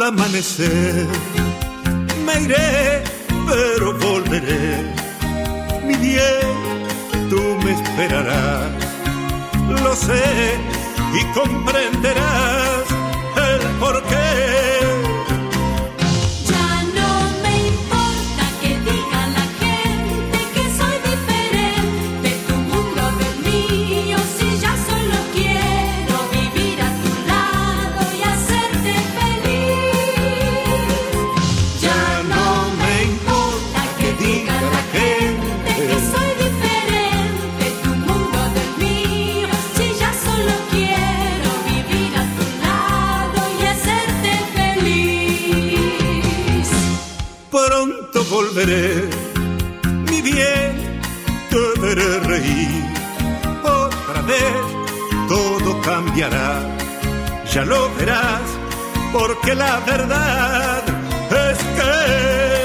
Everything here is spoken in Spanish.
amanecer. Me iré, pero volveré. Mi bien, tú me esperarás. Lo sé y comprenderás el porqué. Volveré, mi bien, te veré reír. Otra vez todo cambiará, ya lo verás, porque la verdad es que